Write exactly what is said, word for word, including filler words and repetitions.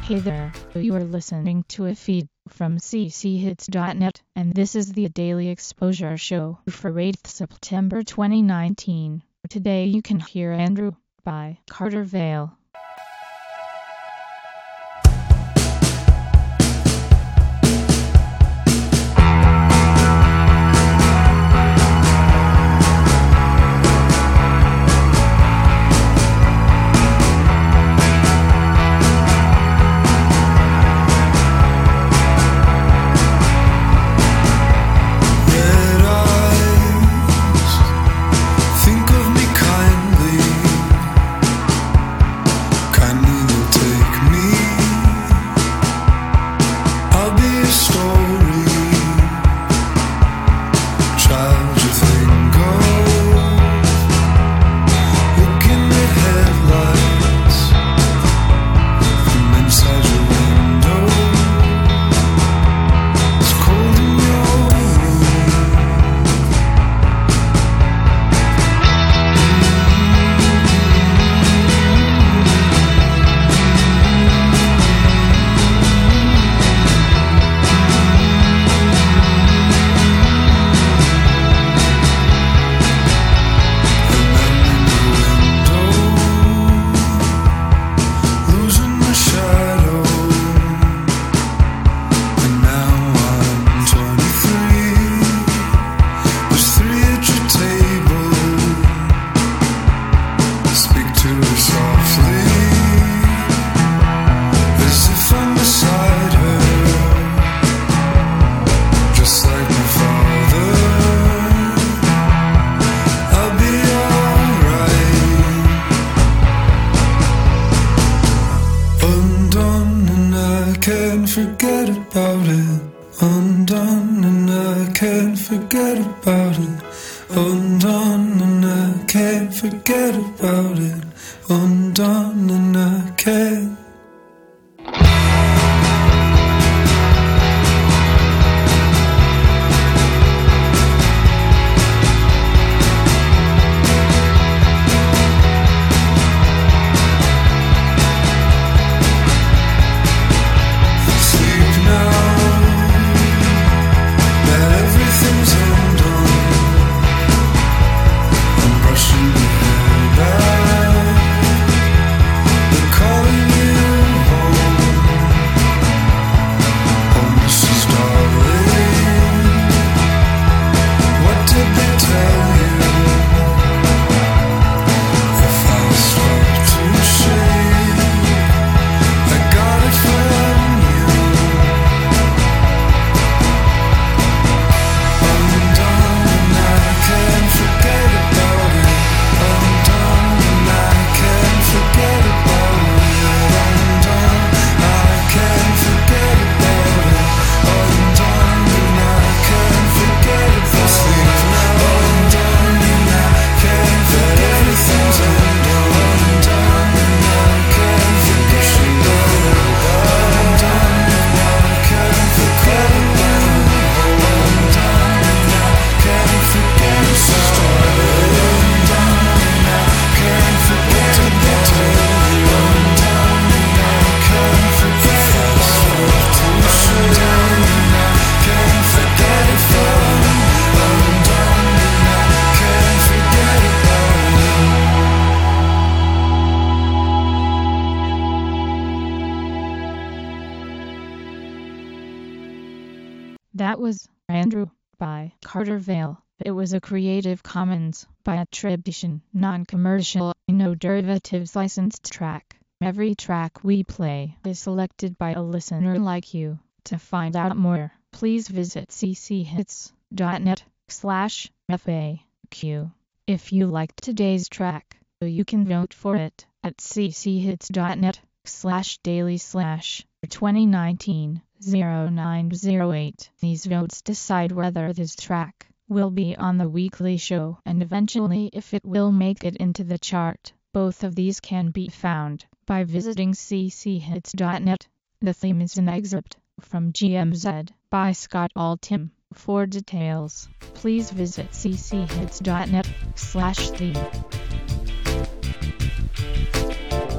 Hey there, you are listening to a feed from c c hits dot net, and this is the Daily Exposure Show for eighth September twenty nineteen. Today you can hear Andrew by Carter Vale. Forget about it, undone, and I can't forget about it, undone, and I can't forget about it, undone, and I can't. That was Andrew by Carter Vale. It was a Creative Commons by attribution, non-commercial, no derivatives licensed track. Every track we play is selected by a listener like you. To find out more, please visit c c hits dot net slash F A Q. If you liked today's track, you can vote for it at c c hits dot net slash daily slash twenty nineteen oh nine oh eight. These votes decide whether this track will be on the weekly show and eventually if it will make it into the chart. Both of these can be found by visiting c c hits dot net. The theme is an excerpt from G M Z by Scott Altham. For details, please visit c c hits dot net slash theme.